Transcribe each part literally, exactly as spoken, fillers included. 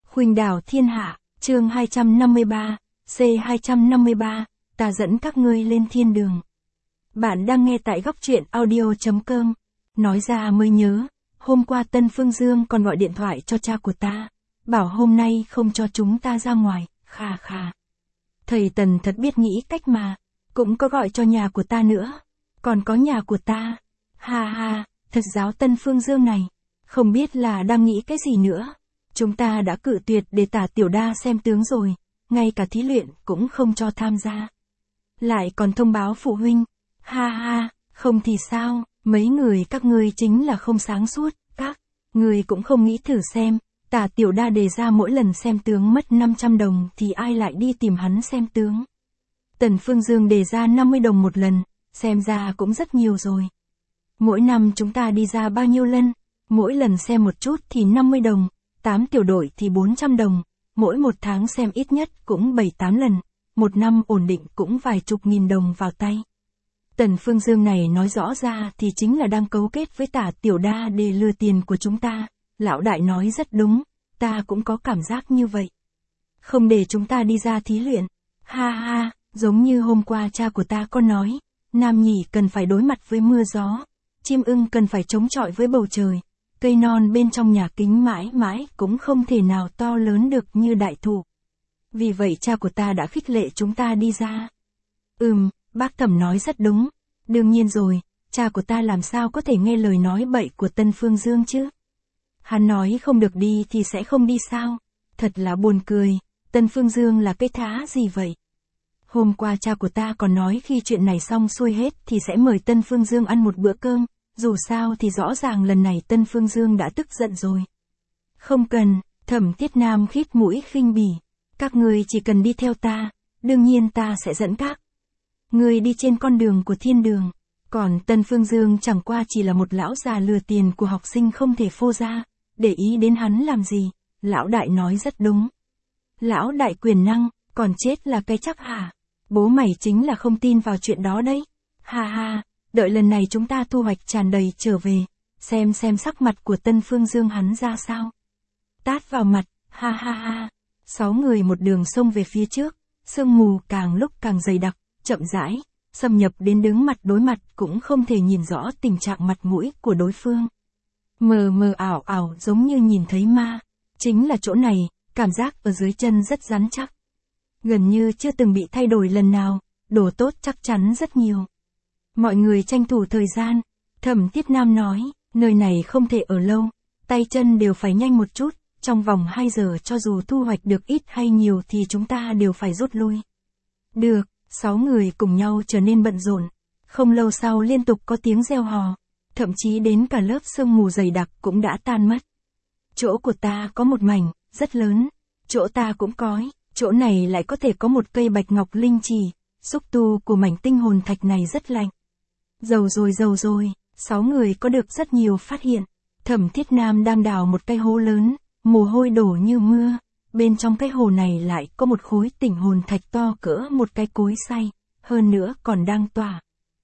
Khuynh đảo thiên hạ, chương hai trăm năm mươi ba, C hai trăm năm mươi ba, ta dẫn các ngươi lên thiên đường. Bạn đang nghe tại góc truyện audio chấm com. Nói ra mới nhớ, hôm qua Tân Phương Dương còn gọi điện thoại cho cha của ta, bảo hôm nay không cho chúng ta ra ngoài, khà khà. Thầy Tần thật biết nghĩ cách mà, cũng có gọi cho nhà của ta nữa, còn có nhà của ta. Ha ha, thật giáo Tân Phương Dương này, không biết là đang nghĩ cái gì nữa. Chúng ta đã cự tuyệt để Tả Tiểu Đa xem tướng rồi, ngay cả thí luyện cũng không cho tham gia. Lại còn thông báo phụ huynh, ha ha, không thì sao, mấy người các ngươi chính là không sáng suốt, các người cũng không nghĩ thử xem, Tả Tiểu Đa đề ra mỗi lần xem tướng mất năm trăm đồng thì ai lại đi tìm hắn xem tướng. Tần Phương Dương đề ra năm mươi đồng một lần, xem ra cũng rất nhiều rồi. Mỗi năm chúng ta đi ra bao nhiêu lần, mỗi lần xem một chút thì năm mươi đồng, tám tiểu đội thì bốn trăm đồng, mỗi một tháng xem ít nhất cũng bảy tám lần, một năm ổn định cũng vài chục nghìn đồng vào tay. Tần Phương Dương này nói rõ ra thì chính là đang cấu kết với Tả Tiểu Đa để lừa tiền của chúng ta. Lão đại nói rất đúng, ta cũng có cảm giác như vậy. Không để chúng ta đi ra thí luyện, ha ha, giống như hôm qua cha của ta có nói, nam nhỉ cần phải đối mặt với mưa gió, chim ưng cần phải chống chọi với bầu trời, cây non bên trong nhà kính mãi mãi cũng không thể nào to lớn được như đại thụ. Vì vậy cha của ta đã khích lệ chúng ta đi ra. Ừm, bác Thẩm nói rất đúng, đương nhiên rồi, cha của ta làm sao có thể nghe lời nói bậy của Tân Phương Dương chứ? Hắn nói không được đi thì sẽ không đi sao? Thật là buồn cười, Tân Phương Dương là cái thá gì vậy? Hôm qua cha của ta còn nói khi chuyện này xong xuôi hết thì sẽ mời Tân Phương Dương ăn một bữa cơm, dù sao thì rõ ràng lần này Tân Phương Dương đã tức giận rồi. Không cần, Thẩm Thiết Nam khít mũi khinh bỉ, các ngươi chỉ cần đi theo ta, đương nhiên ta sẽ dẫn các ngươi đi trên con đường của thiên đường, còn Tân Phương Dương chẳng qua chỉ là một lão già lừa tiền của học sinh không thể phô ra, để ý đến hắn làm gì, lão đại nói rất đúng. Lão đại quyền năng, còn chết là cái chắc hả? Bố mày chính là không tin vào chuyện đó đấy. Ha ha, đợi lần này chúng ta thu hoạch tràn đầy trở về, xem xem sắc mặt của Tân Phương Dương hắn ra sao. Tát vào mặt, ha ha ha. Sáu người một đường xông về phía trước, sương mù càng lúc càng dày đặc, chậm rãi, xâm nhập đến đứng mặt đối mặt cũng không thể nhìn rõ tình trạng mặt mũi của đối phương. Mờ mờ ảo ảo giống như nhìn thấy ma, chính là chỗ này, cảm giác ở dưới chân rất rắn chắc. Gần như chưa từng bị thay đổi lần nào, đồ tốt chắc chắn rất nhiều. Mọi người tranh thủ thời gian, Thẩm Thiết Nam nói, nơi này không thể ở lâu, tay chân đều phải nhanh một chút, trong vòng hai giờ cho dù thu hoạch được ít hay nhiều thì chúng ta đều phải rút lui. Được, sáu người cùng nhau trở nên bận rộn, không lâu sau liên tục có tiếng reo hò, thậm chí đến cả lớp sương mù dày đặc cũng đã tan mất. Chỗ của ta có một mảnh, rất lớn, chỗ ta cũng có, chỗ này lại có thể có một cây bạch ngọc linh trì, xúc tu của mảnh tinh hồn thạch này rất lạnh. Giàu rồi giàu rồi, sáu người có được rất nhiều phát hiện. Thẩm Thiết Nam đang đào một cái hố lớn, mồ hôi đổ như mưa, bên trong cái hồ này lại có một khối tinh hồn thạch to cỡ một cái cối xay, hơn nữa còn đang tỏa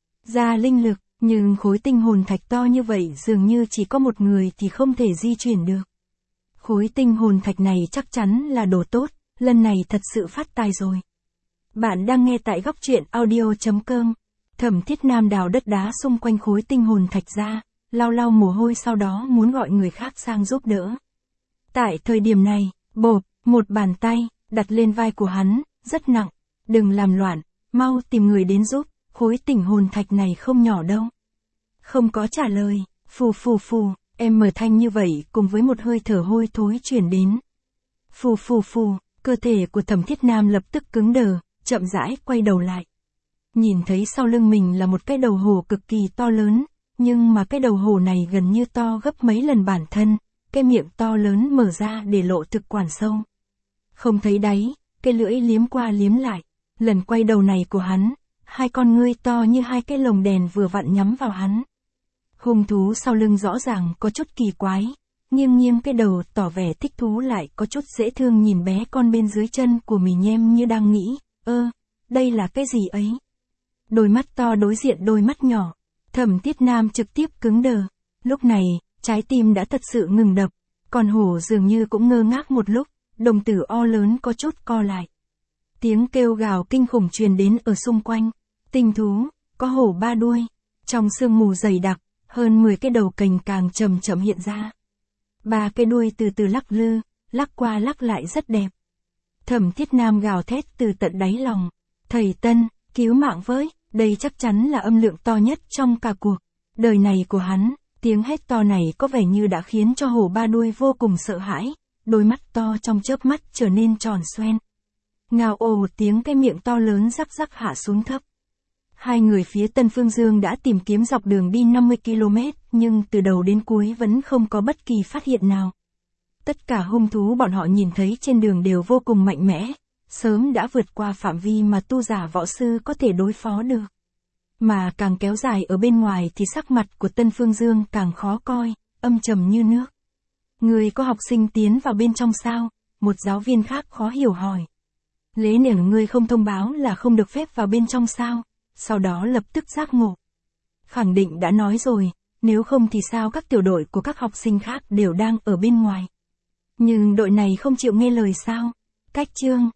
ra linh lực, nhưng khối tinh hồn thạch to như vậy dường như chỉ có một người thì không thể di chuyển được. Khối tinh hồn thạch này chắc chắn là đồ tốt, lần này thật sự phát tài rồi. Bạn đang nghe tại góc truyện audio chấm com. Thẩm Thiết Nam đào đất đá xung quanh khối tinh hồn thạch ra, lau lau mồ hôi sau đó muốn gọi người khác sang giúp đỡ. Tại thời điểm này, bộp, một bàn tay, đặt lên vai của hắn, rất nặng, đừng làm loạn, mau tìm người đến giúp, khối tinh hồn thạch này không nhỏ đâu. Không có trả lời, phù phù phù, em mở thanh như vậy cùng với một hơi thở hôi thối chuyển đến. Phù phù phù, cơ thể của Thẩm Thiết Nam lập tức cứng đờ, chậm rãi quay đầu lại. Nhìn thấy sau lưng mình là một cái đầu hổ cực kỳ to lớn, nhưng mà cái đầu hổ này gần như to gấp mấy lần bản thân, cái miệng to lớn mở ra để lộ thực quản sâu. Không thấy đáy, cái lưỡi liếm qua liếm lại, lần quay đầu này của hắn, hai con ngươi to như hai cái lồng đèn vừa vặn nhắm vào hắn. Hung thú sau lưng rõ ràng có chút kỳ quái, nghiêng nghiêng cái đầu tỏ vẻ thích thú lại có chút dễ thương nhìn bé con bên dưới chân của mình nhem như đang nghĩ, ơ, đây là cái gì ấy? Đôi mắt to đối diện đôi mắt nhỏ, Thẩm Thiết Nam trực tiếp cứng đờ, lúc này, trái tim đã thật sự ngừng đập, con hổ dường như cũng ngơ ngác một lúc, đồng tử O lớn có chút co lại. Tiếng kêu gào kinh khủng truyền đến ở xung quanh. Tinh thú, có hổ ba đuôi. Trong sương mù dày đặc, hơn mười cái đầu cành càng chậm chậm hiện ra. Ba cái đuôi từ từ lắc lư, lắc qua lắc lại rất đẹp. Thẩm Thiết Nam gào thét từ tận đáy lòng. Thầy Tân, cứu mạng với, đây chắc chắn là âm lượng to nhất trong cả cuộc đời này của hắn. Tiếng hét to này có vẻ như đã khiến cho hổ ba đuôi vô cùng sợ hãi, đôi mắt to trong chớp mắt trở nên tròn xoen. Ngao ồ một tiếng, cái miệng to lớn rắc rắc hạ xuống thấp. Hai người phía Tân Phương Dương đã tìm kiếm dọc đường đi năm mươi ki lô mét, nhưng từ đầu đến cuối vẫn không có bất kỳ phát hiện nào. Tất cả hung thú bọn họ nhìn thấy trên đường đều vô cùng mạnh mẽ, sớm đã vượt qua phạm vi mà tu giả võ sư có thể đối phó được. Mà càng kéo dài ở bên ngoài thì sắc mặt của Tân Phương Dương càng khó coi, âm trầm như nước. Người có học sinh tiến vào bên trong sao? Một giáo viên khác khó hiểu hỏi. Lễ nẻng ngươi không thông báo là không được phép vào bên trong sao? Sau đó lập tức giác ngộ. Khẳng định đã nói rồi, nếu không thì sao các tiểu đội của các học sinh khác đều đang ở bên ngoài. Nhưng đội này không chịu nghe lời sao? Cách chương,